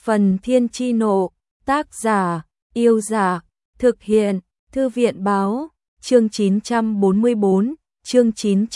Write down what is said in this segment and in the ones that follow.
Phần Thiên Chi Nộ, tác giả, Yêu Giả, thực hiện, Thư viện Báo, chương 944, chương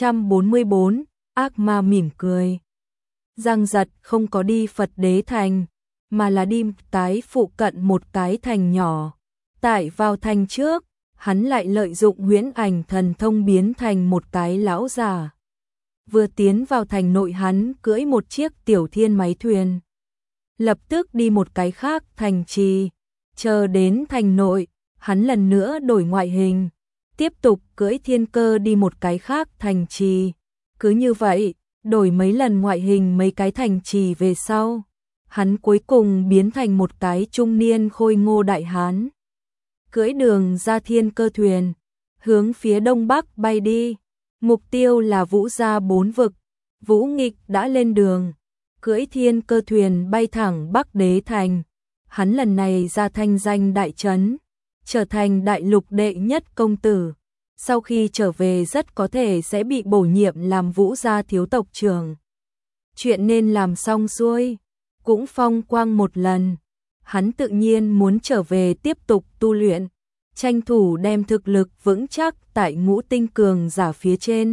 944, ác ma mỉm cười. Giang Giật không có đi Phật Đế Thành, mà là đi tái phụ cận một cái thành nhỏ. Tại vào thành trước, hắn lại lợi dụng huyễn ảnh thần thông biến thành một cái lão già. Vừa tiến vào thành nội hắn cưỡi một chiếc tiểu thiên máy thuyền. Lập tức đi một cái khác thành trì. Chờ đến thành nội, hắn lần nữa đổi ngoại hình. Tiếp tục cưỡi thiên cơ đi một cái khác thành trì. Cứ như vậy, đổi mấy lần ngoại hình mấy cái thành trì về sau. Hắn cuối cùng biến thành một cái trung niên khôi ngô đại hán. Cưỡi đường ra thiên cơ thuyền, hướng phía đông bắc bay đi. Mục tiêu là Vũ Gia 4 vực. Vũ Nghịch đã lên đường, cưỡi thiên cơ thuyền bay thẳng Bắc Đế Thành. Hắn lần này ra thanh danh đại trấn, trở thành đại lục đệ nhất công tử. Sau khi trở về rất có thể sẽ bị bổ nhiệm làm Vũ Gia thiếu tộc trưởng. Chuyện nên làm xong xuôi, cũng phong quang một lần. Hắn tự nhiên muốn trở về tiếp tục tu luyện, tranh thủ đem thực lực vững chắc tại ngũ tinh cường giả phía trên.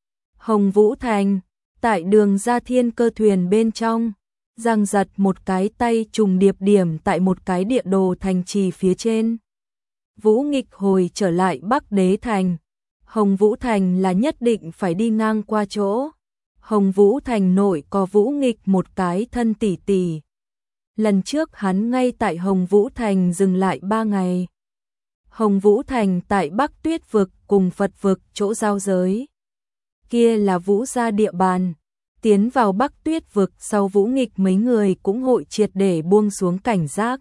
Hồng Vũ Thành, tại đường ra thiên cơ thuyền bên trong, Giang Giật một cái tay trùng điệp điểm tại một cái địa đồ thành trì phía trên. Vũ Nghịch hồi trở lại Bắc Đế Thành. Hồng Vũ Thành là nhất định phải đi ngang qua chỗ. Hồng Vũ Thành nội có Vũ Nghịch một cái thân tỷ tỷ. Lần trước hắn ngay tại Hồng Vũ Thành dừng lại 3 ngày. Hồng Vũ Thành tại Bắc Tuyết vực cùng Phật vực chỗ giao giới. Kia là Vũ Gia địa bàn. Tiến vào Bắc Tuyết vực sau Vũ Nghịch mấy người cũng hội triệt để buông xuống cảnh giác.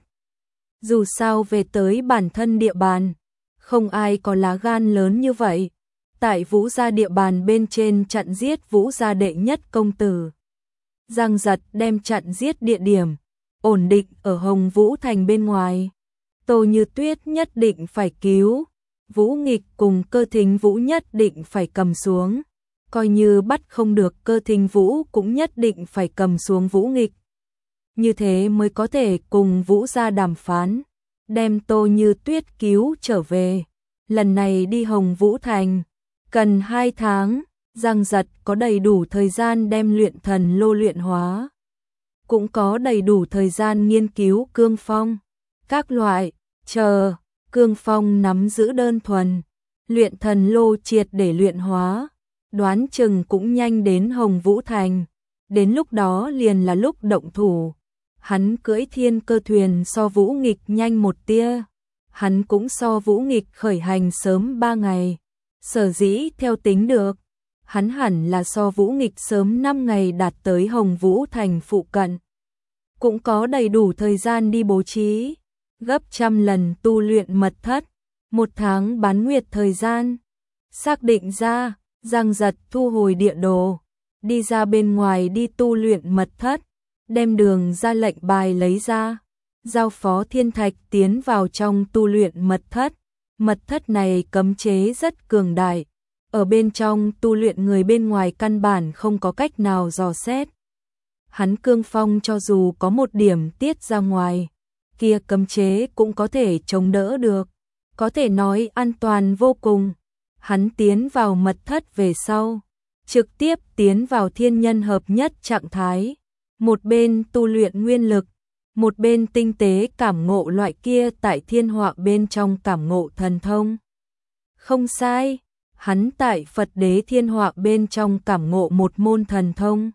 Dù sao về tới bản thân địa bàn, không ai có lá gan lớn như vậy. Tại Vũ Gia địa bàn bên trên chặn giết Vũ Gia đệ nhất công tử. Giang Giật đem chặn giết địa điểm ổn định ở Hồng Vũ Thành bên ngoài. Tô Như Tuyết nhất định phải cứu, Vũ Nghịch cùng Cơ Thính Vũ nhất định phải cầm xuống. Coi như bắt không được Cơ Thính Vũ cũng nhất định phải cầm xuống Vũ Nghịch. Như thế mới có thể cùng Vũ Gia đàm phán, đem Tô Như Tuyết cứu trở về. Lần này đi Hồng Vũ Thành, cần 2 tháng, Giang Giật có đầy đủ thời gian đem luyện thần lô luyện hóa. Cũng có đầy đủ thời gian nghiên cứu cương phong, các loại, chờ, cương phong nắm giữ đơn thuần, luyện thần lô triệt để luyện hóa, đoán chừng cũng nhanh đến Hồng Vũ Thành, đến lúc đó liền là lúc động thủ. Hắn cưỡi thiên cơ thuyền so Vũ Nghịch nhanh một tia, hắn cũng so Vũ Nghịch khởi hành sớm 3 ngày, sở dĩ theo tính được, hắn hẳn là so Vũ Nghịch sớm 5 ngày đạt tới Hồng Vũ Thành phụ cận. Cũng có đầy đủ thời gian đi bố trí, gấp trăm lần tu luyện mật thất, 1 tháng bán nguyệt thời gian. Xác định ra, Giang Giật thu hồi địa đồ, đi ra bên ngoài đi tu luyện mật thất, đem đường ra lệnh bài lấy ra, giao phó Thiên Thạch tiến vào trong tu luyện mật thất. Mật thất này cấm chế rất cường đại, ở bên trong tu luyện người bên ngoài căn bản không có cách nào dò xét. Hắn cương phong cho dù có một điểm tiết ra ngoài, kia cấm chế cũng có thể chống đỡ được, có thể nói an toàn vô cùng. Hắn tiến vào mật thất về sau, trực tiếp tiến vào thiên nhân hợp nhất trạng thái, một bên tu luyện nguyên lực, một bên tinh tế cảm ngộ loại kia tại thiên họa bên trong cảm ngộ thần thông. Không sai, hắn tại Phật Đế thiên họa bên trong cảm ngộ một môn thần thông.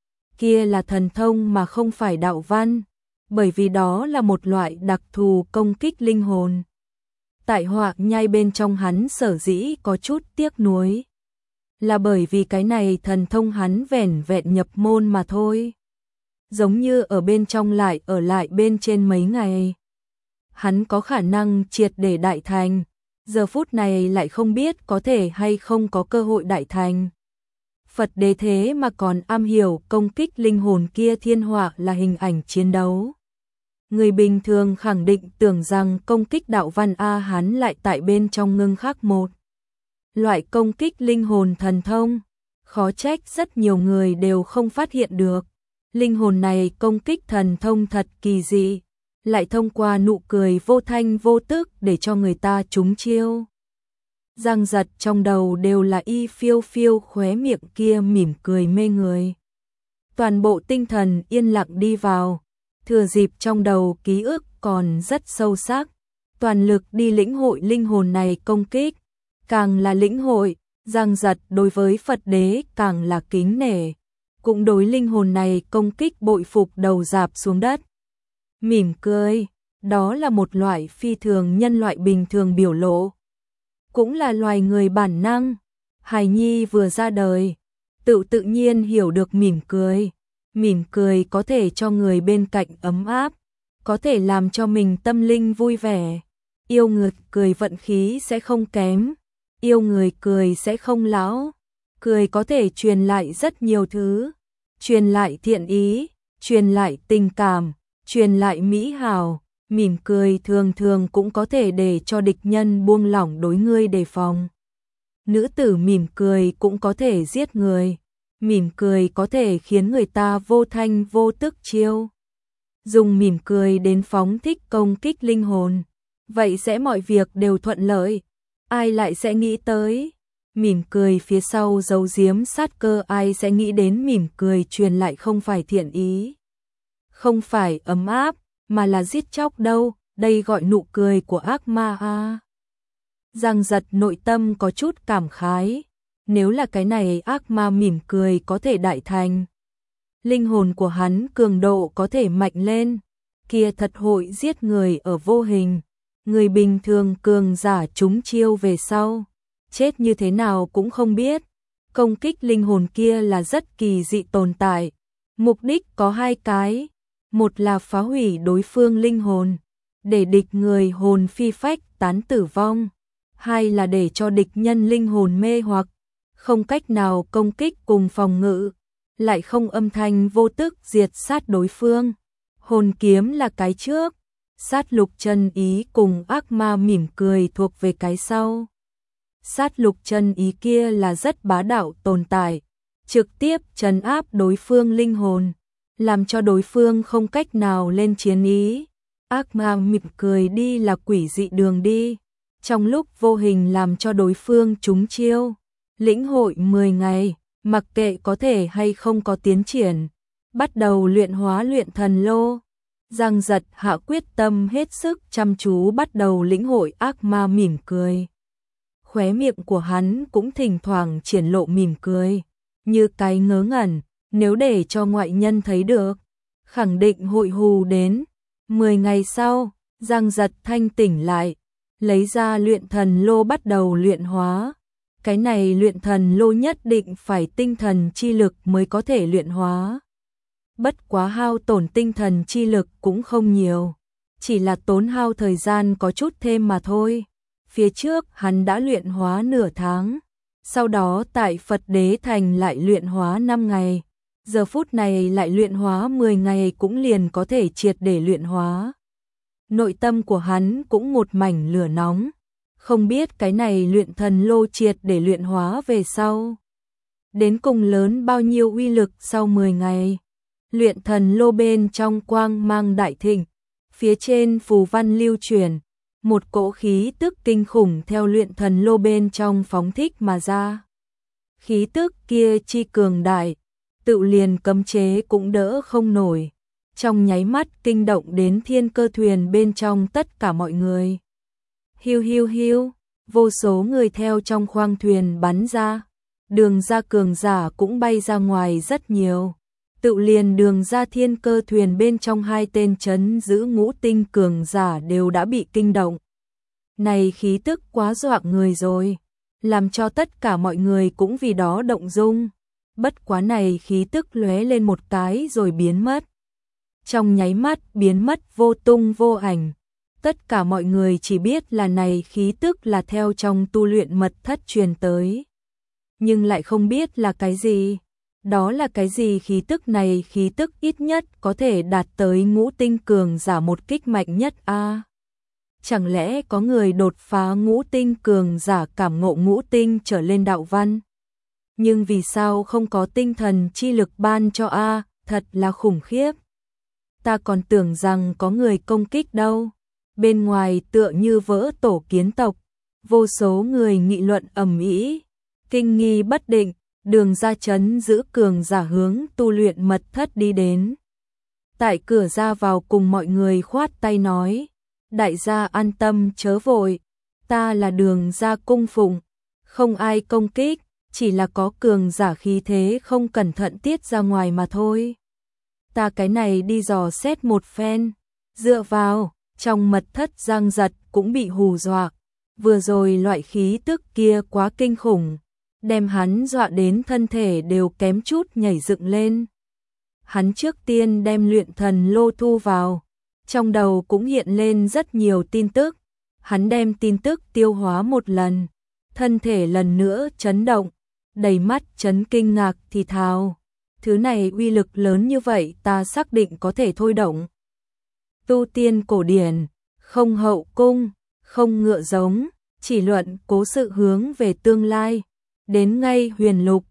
Kia là thần thông mà không phải đạo văn, bởi vì đó là một loại đặc thù công kích linh hồn. Tại họa nhai bên trong hắn sở dĩ có chút tiếc nuối, là bởi vì cái này thần thông hắn vẻn vẹn nhập môn mà thôi. Giống như ở bên trong lại ở lại bên trên mấy ngày. Hắn có khả năng triệt để đại thành, giờ phút này lại không biết có thể hay không có cơ hội đại thành. Phật Đế thế mà còn am hiểu công kích linh hồn kia thiên họa là hình ảnh chiến đấu. Người bình thường khẳng định tưởng rằng công kích đạo văn hắn lại tại bên trong ngưng khắc một loại công kích linh hồn thần thông, khó trách rất nhiều người đều không phát hiện được. Linh hồn này công kích thần thông thật kỳ dị, lại thông qua nụ cười vô thanh vô tức để cho người ta trúng chiêu. Giang Giật trong đầu đều là Y Phiêu Phiêu khóe miệng kia mỉm cười mê người. Toàn bộ tinh thần yên lặng đi vào, thừa dịp trong đầu ký ức còn rất sâu sắc, toàn lực đi lĩnh hội linh hồn này công kích. Càng là lĩnh hội, Giang Giật đối với Phật đế càng là kính nể, cũng đối linh hồn này công kích bội phục đầu rạp xuống đất. Mỉm cười, đó là một loại phi thường nhân loại bình thường biểu lộ, cũng là loài người bản năng. Hài nhi vừa ra đời, tự nhiên hiểu được mỉm cười có thể cho người bên cạnh ấm áp, có thể làm cho mình tâm linh vui vẻ. Yêu người cười vận khí sẽ không kém, yêu người cười sẽ không lão, cười có thể truyền lại rất nhiều thứ, truyền lại thiện ý, truyền lại tình cảm, truyền lại mỹ hảo. Mỉm cười thường thường cũng có thể để cho địch nhân buông lỏng đối ngươi đề phòng. Nữ tử mỉm cười cũng có thể giết người, mỉm cười có thể khiến người ta vô thanh vô tức chiêu. Dùng mỉm cười đến phóng thích công kích linh hồn, vậy sẽ mọi việc đều thuận lợi. Ai lại sẽ nghĩ tới mỉm cười phía sau giấu giếm sát cơ, ai sẽ nghĩ đến mỉm cười truyền lại không phải thiện ý, không phải ấm áp, mà là giết chóc đâu, đây gọi nụ cười của ác ma a. Giang Giật nội tâm có chút cảm khái, nếu là cái này ác ma mỉm cười có thể đại thành, linh hồn của hắn cường độ có thể mạnh lên, kia thật hội giết người ở vô hình. Người bình thường cường giả trúng chiêu về sau, chết như thế nào cũng không biết. Công kích linh hồn kia là rất kỳ dị tồn tại, mục đích có hai cái, một là phá hủy đối phương linh hồn, để địch người hồn phi phách tán tử vong, hai là để cho địch nhân linh hồn mê hoặc, không cách nào công kích cùng phòng ngự, lại không âm thanh vô tức diệt sát đối phương. Hồn kiếm là cái trước, sát lục chân ý cùng ác ma mỉm cười thuộc về cái sau. Sát lục chân ý kia là rất bá đạo tồn tại, trực tiếp trấn áp đối phương linh hồn, làm cho đối phương không cách nào lên chiến ý. Ác ma mỉm cười đi là quỷ dị đường đi, trong lúc vô hình làm cho đối phương trúng chiêu. Lĩnh hội 10 ngày, mặc kệ có thể hay không có tiến triển, bắt đầu luyện hóa luyện thần lô. Giang Giật hạ quyết tâm hết sức chăm chú bắt đầu lĩnh hội ác ma mỉm cười. Khóe miệng của hắn cũng thỉnh thoảng triển lộ mỉm cười, như cái ngớ ngẩn, nếu để cho ngoại nhân thấy được, khẳng định hội hù đến. 10 ngày sau, Giang Giật thanh tỉnh lại, lấy ra luyện thần lô bắt đầu luyện hóa. Cái này luyện thần lô nhất định phải tinh thần chi lực mới có thể luyện hóa. Bất quá hao tổn tinh thần chi lực cũng không nhiều, chỉ là tốn hao thời gian có chút thêm mà thôi. Phía trước hắn đã luyện hóa nửa tháng, sau đó tại Phật Đế Thành lại luyện hóa 5 ngày, giờ phút này lại luyện hóa 10 ngày cũng liền có thể triệt để luyện hóa. Nội tâm của hắn cũng một mảnh lửa nóng, không biết cái này luyện thần lô triệt để luyện hóa về sau, đến cùng lớn bao nhiêu uy lực sau 10 ngày. Luyện thần lô bên trong quang mang đại thịnh, phía trên phù văn lưu truyền, một cỗ khí tức kinh khủng theo luyện thần lô bên trong phóng thích mà ra. Khí tức kia chi cường đại, tự liền cấm chế cũng đỡ không nổi, trong nháy mắt kinh động đến thiên cơ thuyền bên trong tất cả mọi người. Hiu hiu hiu, vô số người theo trong khoang thuyền bắn ra, đường ra cường giả cũng bay ra ngoài rất nhiều. Tự liền đường ra thiên cơ thuyền bên trong hai tên trấn giữ ngũ tinh cường giả đều đã bị kinh động. Này khí tức quá dọa người rồi, làm cho tất cả mọi người cũng vì đó động dung. Bất quá này khí tức lóe lên một cái rồi biến mất. Trong nháy mắt biến mất vô tung vô ảnh. Tất cả mọi người chỉ biết là này khí tức là theo trong tu luyện mật thất truyền tới, nhưng lại không biết là cái gì. Đó là cái gì khí tức này? Khí tức ít nhất có thể đạt tới ngũ tinh cường giả một kích mạnh nhất a. Chẳng lẽ có người đột phá ngũ tinh cường giả cảm ngộ ngũ tinh trở lên đạo văn? Nhưng vì sao không có tinh thần chi lực ban cho a? thật là khủng khiếp. Ta còn tưởng rằng có người công kích đâu. Bên ngoài tựa như vỡ tổ kiến tộc, vô số người nghị luận ầm ĩ, kinh nghi bất định. Đường ra trấn giữ cường giả hướng tu luyện mật thất đi đến. Tại cửa ra vào cùng mọi người khoát tay nói, đại gia an tâm chớ vội, ta là Đường ra cung phụng, không ai công kích, chỉ là có cường giả khí thế không cẩn thận tiết ra ngoài mà thôi. Ta cái này đi dò xét một phen, dựa vào, trong mật thất Giang Giật cũng bị hù dọa, vừa rồi loại khí tức kia quá kinh khủng, đem hắn dọa đến thân thể đều kém chút nhảy dựng lên. Hắn trước tiên đem luyện thần lô thu vào, trong đầu cũng hiện lên rất nhiều tin tức, hắn đem tin tức tiêu hóa một lần, thân thể lần nữa chấn động, đầy mắt chấn kinh ngạc thì thào, thứ này uy lực lớn như vậy ta xác định có thể thôi động. Tu tiên cổ điển, không hậu cung, không ngựa giống, chỉ luận cố sự hướng về tương lai, đến ngay huyền lục,